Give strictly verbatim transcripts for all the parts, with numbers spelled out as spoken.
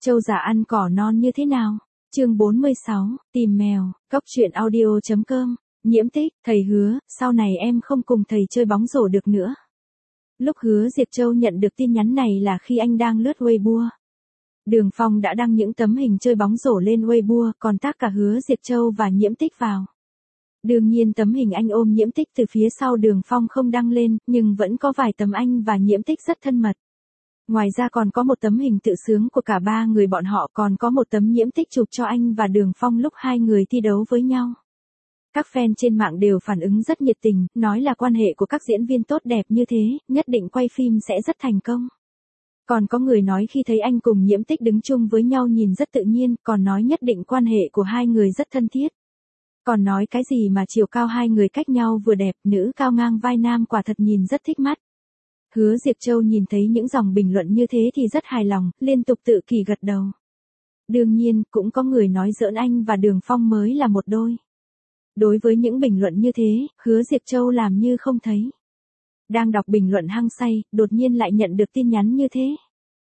Trâu già ăn cỏ non như thế nào? Chương bốn mươi sáu, tìm mèo, Cóc truyện audio chấm com. Nhiễm Tích, thầy hứa, sau này em không cùng thầy chơi bóng rổ được nữa. Lúc Hứa Diệp Châu nhận được tin nhắn này là khi anh đang lướt Weibo. Đường Phong đã đăng những tấm hình chơi bóng rổ lên Weibo, còn tác cả Hứa Diệp Châu và Nhiễm Tích vào. Đương nhiên tấm hình anh ôm Nhiễm Tích từ phía sau Đường Phong không đăng lên, nhưng vẫn có vài tấm anh và Nhiễm Tích rất thân mật. Ngoài ra còn có một tấm hình tự sướng của cả ba người bọn họ, còn có một tấm Nhiễm Tích chụp cho anh và Đường Phong lúc hai người thi đấu với nhau. Các fan trên mạng đều phản ứng rất nhiệt tình, nói là quan hệ của các diễn viên tốt đẹp như thế, nhất định quay phim sẽ rất thành công. Còn có người nói khi thấy anh cùng Nhiễm Tích đứng chung với nhau nhìn rất tự nhiên, còn nói nhất định quan hệ của hai người rất thân thiết. Còn nói cái gì mà chiều cao hai người cách nhau vừa đẹp, nữ cao ngang vai nam quả thật nhìn rất thích mắt. Hứa Diệp Châu nhìn thấy những dòng bình luận như thế thì rất hài lòng, liên tục tự kỷ gật đầu. Đương nhiên, cũng có người nói giỡn anh và Đường Phong mới là một đôi. Đối với những bình luận như thế, Hứa Diệp Châu làm như không thấy. Đang đọc bình luận hăng say, đột nhiên lại nhận được tin nhắn như thế.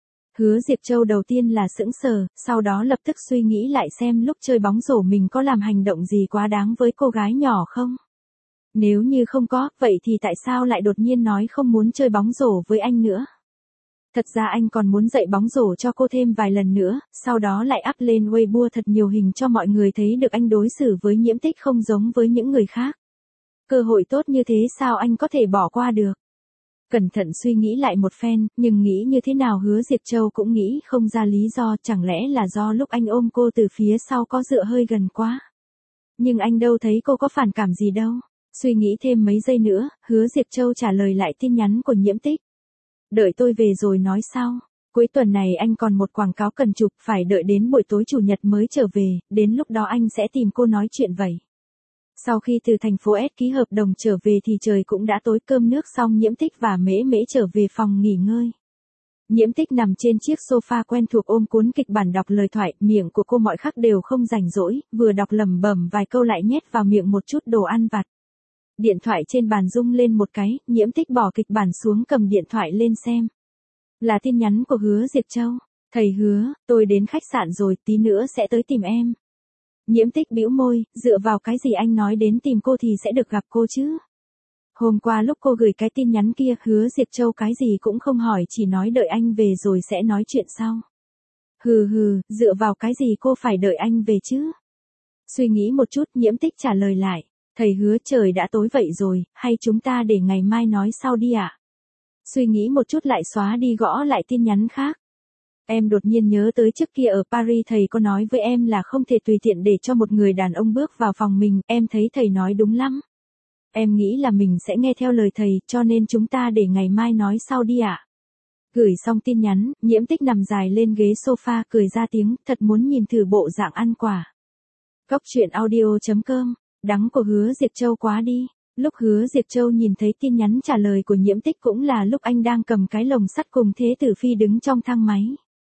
Hứa Diệp Châu đầu tiên là sững sờ, sau đó lập tức suy nghĩ lại xem lúc chơi bóng rổ mình có làm hành động gì quá đáng với cô gái nhỏ không. Nếu như không có, vậy thì tại sao lại đột nhiên nói không muốn chơi bóng rổ với anh nữa? Thật ra anh còn muốn dạy bóng rổ cho cô thêm vài lần nữa, sau đó lại up lên Weibo thật nhiều hình cho mọi người thấy được anh đối xử với Nhiễm Tích không giống với những người khác. Cơ hội tốt như thế sao anh có thể bỏ qua được? Cẩn thận suy nghĩ lại một phen, nhưng nghĩ như thế nào Hứa Diệp Châu cũng nghĩ không ra lý do, chẳng lẽ là do lúc anh ôm cô từ phía sau có dựa hơi gần quá. Nhưng anh đâu thấy cô có phản cảm gì đâu. Suy nghĩ thêm mấy giây nữa, Hứa Diệp Châu trả lời lại tin nhắn của Nhiễm Tích. Đợi tôi về rồi nói sau. Cuối tuần này anh còn một quảng cáo cần chụp, phải đợi đến buổi tối chủ nhật mới trở về, đến lúc đó anh sẽ tìm cô nói chuyện vậy. Sau khi từ thành phố S ký hợp đồng trở về thì trời cũng đã tối, cơm nước xong Nhiễm Tích và Mễ Mễ trở về phòng nghỉ ngơi. Nhiễm Tích nằm trên chiếc sofa quen thuộc ôm cuốn kịch bản đọc lời thoại, miệng của cô mọi khắc đều không rảnh rỗi, vừa đọc lẩm bẩm vài câu lại nhét vào miệng một chút đồ ăn vặt. Điện thoại trên bàn rung lên một cái, Nhiễm Tích bỏ kịch bản xuống cầm điện thoại lên xem. Là tin nhắn của Hứa Diệp Châu. Thầy Hứa, tôi đến khách sạn rồi, tí nữa sẽ tới tìm em. Nhiễm Tích bĩu môi, dựa vào cái gì anh nói đến tìm cô thì sẽ được gặp cô chứ? Hôm qua lúc cô gửi cái tin nhắn kia, Hứa Diệp Châu cái gì cũng không hỏi, chỉ nói đợi anh về rồi sẽ nói chuyện sau. Hừ hừ, dựa vào cái gì cô phải đợi anh về chứ? Suy nghĩ một chút, Nhiễm Tích trả lời lại. Thầy Hứa, trời đã tối vậy rồi, hay chúng ta để ngày mai nói sau đi ạ? À? Suy nghĩ một chút lại xóa đi, gõ lại tin nhắn khác. Em đột nhiên nhớ tới trước kia ở Paris thầy có nói với em là không thể tùy tiện để cho một người đàn ông bước vào phòng mình, em thấy thầy nói đúng lắm. Em nghĩ là mình sẽ nghe theo lời thầy, cho nên chúng ta để ngày mai nói sau đi ạ. À? Gửi xong tin nhắn, Nhiễm Tích nằm dài lên ghế sofa cười ra tiếng, thật muốn nhìn thử bộ dạng ăn quả. Cóc truyện audio chấm com. Đắng của Hứa Diệp Châu quá đi. Lúc Hứa Diệp Châu nhìn thấy tin nhắn trả lời của Nhiễm Tích cũng là lúc anh đang cầm cái lồng sắt cùng Thế Tử Phi đứng trong thang máy.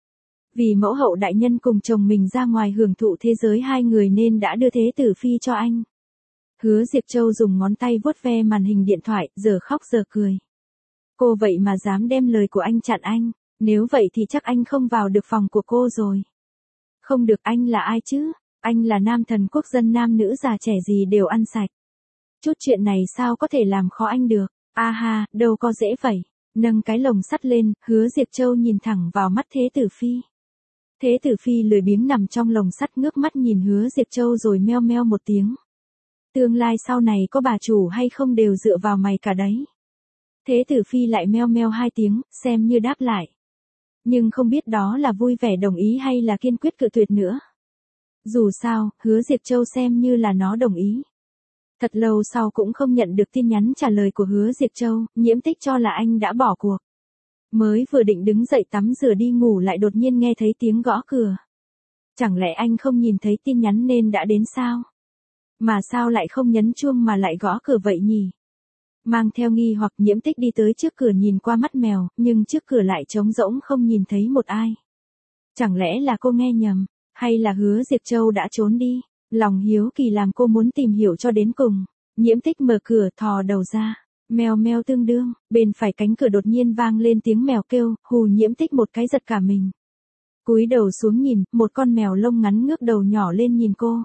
Vì mẫu hậu đại nhân cùng chồng mình ra ngoài hưởng thụ thế giới hai người nên đã đưa Thế Tử Phi cho anh. Hứa Diệp Châu dùng ngón tay vuốt ve màn hình điện thoại, giờ khóc giờ cười. Cô vậy mà dám đem lời của anh chặn anh, nếu vậy thì chắc anh không vào được phòng của cô rồi. Không được, anh là ai chứ? Anh là nam thần quốc dân, nam nữ già trẻ gì đều ăn sạch. Chút chuyện này sao có thể làm khó anh được? A ha, đâu có dễ vậy. Nâng cái lồng sắt lên, Hứa Diệp Châu nhìn thẳng vào mắt Thế Tử Phi. Thế Tử Phi lười biếng nằm trong lồng sắt ngước mắt nhìn Hứa Diệp Châu rồi meo meo một tiếng. Tương lai sau này có bà chủ hay không đều dựa vào mày cả đấy. Thế Tử Phi lại meo meo hai tiếng, xem như đáp lại. Nhưng không biết đó là vui vẻ đồng ý hay là kiên quyết cự tuyệt nữa. Dù sao, Hứa Diệp Châu xem như là nó đồng ý. Thật lâu sau cũng không nhận được tin nhắn trả lời của Hứa Diệp Châu, Nhiễm Tích cho là anh đã bỏ cuộc. Mới vừa định đứng dậy tắm rửa đi ngủ lại đột nhiên nghe thấy tiếng gõ cửa. Chẳng lẽ anh không nhìn thấy tin nhắn nên đã đến sao? Mà sao lại không nhấn chuông mà lại gõ cửa vậy nhỉ? Mang theo nghi hoặc Nhiễm Tích đi tới trước cửa nhìn qua mắt mèo, nhưng trước cửa lại trống rỗng không nhìn thấy một ai. Chẳng lẽ là cô nghe nhầm? Hay là Hứa Diệp Châu đã trốn đi? Lòng hiếu kỳ làm cô muốn tìm hiểu cho đến cùng. Nhiễm Tích mở cửa thò đầu ra. Mèo meo tương đương, bên phải cánh cửa đột nhiên vang lên tiếng mèo kêu, hù Nhiễm Tích một cái giật cả mình. Cúi đầu xuống nhìn, một con mèo lông ngắn ngước đầu nhỏ lên nhìn cô.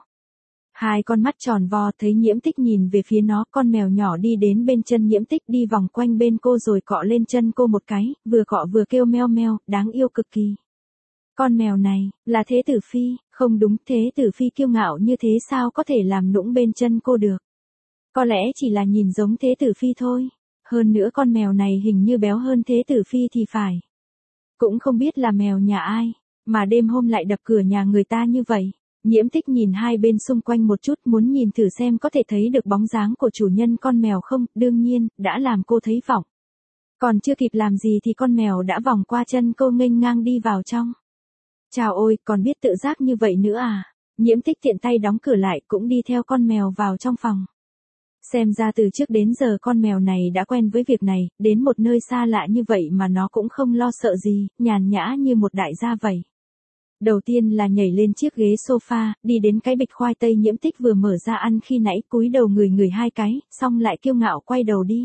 Hai con mắt tròn vo, thấy Nhiễm Tích nhìn về phía nó, con mèo nhỏ đi đến bên chân Nhiễm Tích, đi vòng quanh bên cô rồi cọ lên chân cô một cái, vừa cọ vừa kêu meo meo, đáng yêu cực kỳ. Con mèo này, là Thế Tử Phi, không đúng, Thế Tử Phi kiêu ngạo như thế sao có thể làm nũng bên chân cô được. Có lẽ chỉ là nhìn giống Thế Tử Phi thôi, hơn nữa con mèo này hình như béo hơn Thế Tử Phi thì phải. Cũng không biết là mèo nhà ai, mà đêm hôm lại đập cửa nhà người ta như vậy. Nhiễm Tích nhìn hai bên xung quanh một chút, muốn nhìn thử xem có thể thấy được bóng dáng của chủ nhân con mèo không, đương nhiên, đã làm cô thấy vọng. Còn chưa kịp làm gì thì con mèo đã vòng qua chân cô nghênh ngang đi vào trong. Chào ôi, còn biết tự giác như vậy nữa à? Nhiễm Tích tiện tay đóng cửa lại cũng đi theo con mèo vào trong phòng. Xem ra từ trước đến giờ con mèo này đã quen với việc này, đến một nơi xa lạ như vậy mà nó cũng không lo sợ gì, nhàn nhã như một đại gia vậy. Đầu tiên là nhảy lên chiếc ghế sofa, đi đến cái bịch khoai tây Nhiễm Tích vừa mở ra ăn khi nãy, cúi đầu ngửi ngửi hai cái, xong lại kiêu ngạo quay đầu đi.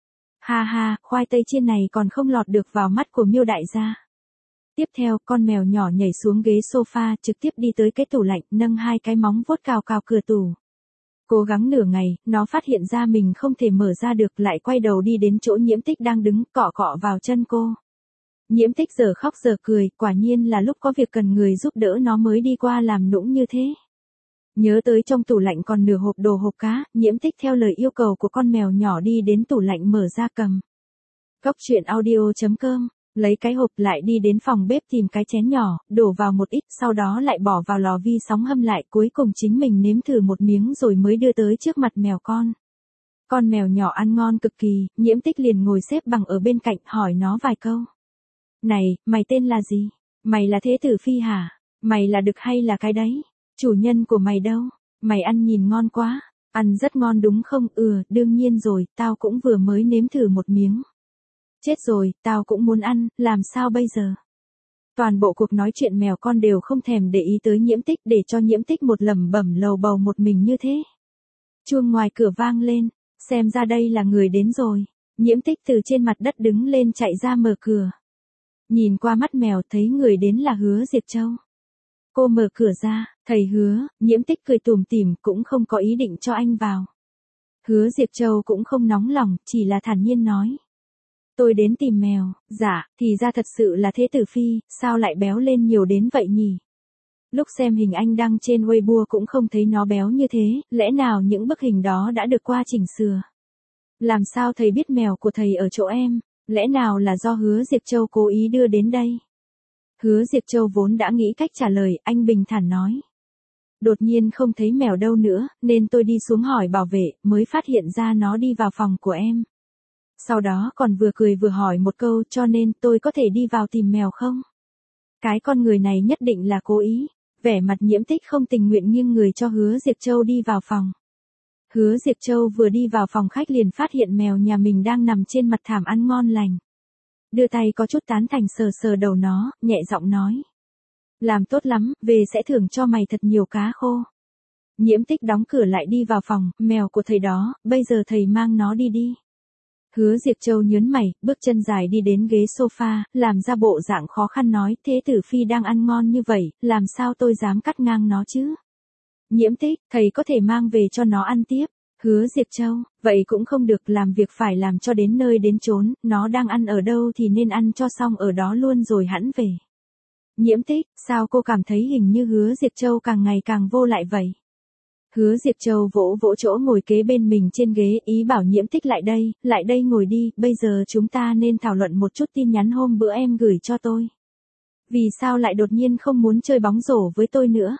Ha ha, khoai tây chiên này còn không lọt được vào mắt của Miêu đại gia. Tiếp theo, con mèo nhỏ nhảy xuống ghế sofa, trực tiếp đi tới cái tủ lạnh, nâng hai cái móng vuốt cào cào cửa tủ. Cố gắng nửa ngày, nó phát hiện ra mình không thể mở ra được, lại quay đầu đi đến chỗ Nhiễm Tích đang đứng, cọ cọ vào chân cô. Nhiễm Tích giờ khóc giờ cười, quả nhiên là lúc có việc cần người giúp đỡ nó mới đi qua làm nũng như thế. Nhớ tới trong tủ lạnh còn nửa hộp đồ hộp cá, Nhiễm Tích theo lời yêu cầu của con mèo nhỏ đi đến tủ lạnh mở ra cầm. Cốc truyện audio chấm com, lấy cái hộp lại đi đến phòng bếp tìm cái chén nhỏ, đổ vào một ít, sau đó lại bỏ vào lò vi sóng hâm lại, cuối cùng chính mình nếm thử một miếng rồi mới đưa tới trước mặt mèo con. Con mèo nhỏ ăn ngon cực kỳ, Nhiễm Tích liền ngồi xếp bằng ở bên cạnh hỏi nó vài câu. Này, mày tên là gì? Mày là Thế Tử Phi hả? Mày là đực hay là cái đấy? Chủ nhân của mày đâu? Mày ăn nhìn ngon quá. Ăn rất ngon đúng không? Ừ, đương nhiên rồi, tao cũng vừa mới nếm thử một miếng. Chết rồi, tao cũng muốn ăn, làm sao bây giờ? Toàn bộ cuộc nói chuyện mèo con đều không thèm để ý tới Nhiễm Tích, để cho Nhiễm Tích một lẩm bẩm lầu bầu một mình như thế. Chuông ngoài cửa vang lên, xem ra đây là người đến rồi. Nhiễm Tích từ trên mặt đất đứng lên chạy ra mở cửa. Nhìn qua mắt mèo thấy người đến là Hứa Diệp Châu. Cô mở cửa ra, thầy Hứa, Nhiễm Tích cười tủm tỉm cũng không có ý định cho anh vào. Hứa Diệp Châu cũng không nóng lòng, chỉ là thản nhiên nói. Tôi đến tìm mèo, dạ, thì ra thật sự là Thế Tử Phi, sao lại béo lên nhiều đến vậy nhỉ? Lúc xem hình anh đăng trên Weibo cũng không thấy nó béo như thế, lẽ nào những bức hình đó đã được qua chỉnh sửa? Làm sao thầy biết mèo của thầy ở chỗ em? Lẽ nào là do Hứa Diệp Châu cố ý đưa đến đây? Hứa Diệp Châu vốn đã nghĩ cách trả lời, anh bình thản nói. Đột nhiên không thấy mèo đâu nữa, nên tôi đi xuống hỏi bảo vệ, mới phát hiện ra nó đi vào phòng của em. Sau đó còn vừa cười vừa hỏi một câu, cho nên tôi có thể đi vào tìm mèo không? Cái con người này nhất định là cố ý. Vẻ mặt Nhiễm Tích không tình nguyện nghiêng người cho Hứa Diệp Châu đi vào phòng. Hứa Diệp Châu vừa đi vào phòng khách liền phát hiện mèo nhà mình đang nằm trên mặt thảm ăn ngon lành. Đưa tay có chút tán thành sờ sờ đầu nó, nhẹ giọng nói. Làm tốt lắm, về sẽ thưởng cho mày thật nhiều cá khô. Nhiễm Tích đóng cửa lại đi vào phòng, mèo của thầy đó, bây giờ thầy mang nó đi đi. Hứa Diệp Châu nhớn mày, bước chân dài đi đến ghế sofa, làm ra bộ dạng khó khăn nói, Thế Tử Phi đang ăn ngon như vậy, làm sao tôi dám cắt ngang nó chứ? Nhiễm Tích, thầy có thể mang về cho nó ăn tiếp. Hứa Diệp Châu, vậy cũng không được, làm việc phải làm cho đến nơi đến chốn, nó đang ăn ở đâu thì nên ăn cho xong ở đó luôn rồi hẵng về. Nhiễm Tích, sao cô cảm thấy hình như Hứa Diệp Châu càng ngày càng vô lại vậy? Hứa Diệp Châu vỗ vỗ chỗ ngồi kế bên mình trên ghế, ý bảo Nhiễm Tích lại đây, lại đây ngồi đi, bây giờ chúng ta nên thảo luận một chút tin nhắn hôm bữa em gửi cho tôi. Vì sao lại đột nhiên không muốn chơi bóng rổ với tôi nữa?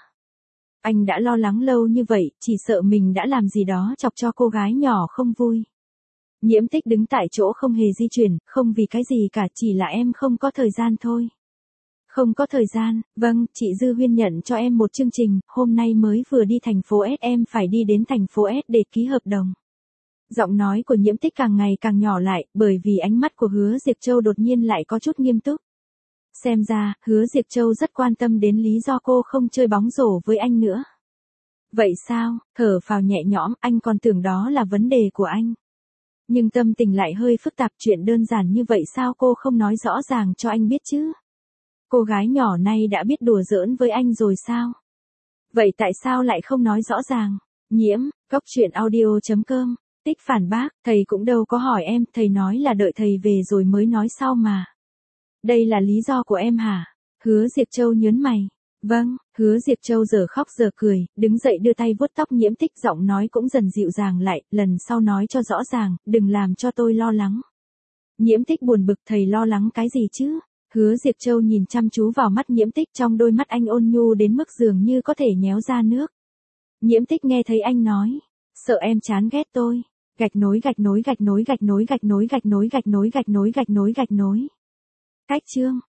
Anh đã lo lắng lâu như vậy, chỉ sợ mình đã làm gì đó chọc cho cô gái nhỏ không vui. Nhiễm Tích đứng tại chỗ không hề di chuyển, không vì cái gì cả, chỉ là em không có thời gian thôi. Không có thời gian, vâng, chị Dư Huyên nhận cho em một chương trình, hôm nay mới vừa đi thành phố S, em phải đi đến thành phố S để ký hợp đồng. Giọng nói của Nhiễm Tích càng ngày càng nhỏ lại, bởi vì ánh mắt của Hứa Diệp Châu đột nhiên lại có chút nghiêm túc. Xem ra, Hứa Diệp Châu rất quan tâm đến lý do cô không chơi bóng rổ với anh nữa. Vậy sao, thở phào nhẹ nhõm, anh còn tưởng đó là vấn đề của anh. Nhưng tâm tình lại hơi phức tạp, chuyện đơn giản như vậy sao cô không nói rõ ràng cho anh biết chứ? Cô gái nhỏ này đã biết đùa giỡn với anh rồi sao? Vậy tại sao lại không nói rõ ràng? Nhiễm, cốc truyện audio chấm com. Tích phản bác, thầy cũng đâu có hỏi em, thầy nói là đợi thầy về rồi mới nói sau mà. Đây là lý do của em hả? Hứa Diệp Châu nhớn mày. Vâng, Hứa Diệp Châu giờ khóc giờ cười, đứng dậy đưa tay vuốt tóc Nhiễm Tích, giọng nói cũng dần dịu dàng lại, lần sau nói cho rõ ràng, đừng làm cho tôi lo lắng. Nhiễm Tích buồn bực, thầy lo lắng cái gì chứ? Hứa Diệp Châu nhìn chăm chú vào mắt Nhiễm Tích, trong đôi mắt anh ôn nhu đến mức dường như có thể nhéo ra nước. Nhiễm Tích nghe thấy anh nói, sợ em chán ghét tôi. Gạch nối gạch nối gạch nối gạch nối gạch nối gạch nối gạch nối gạch nối gạch nối gạch nối. Cách chương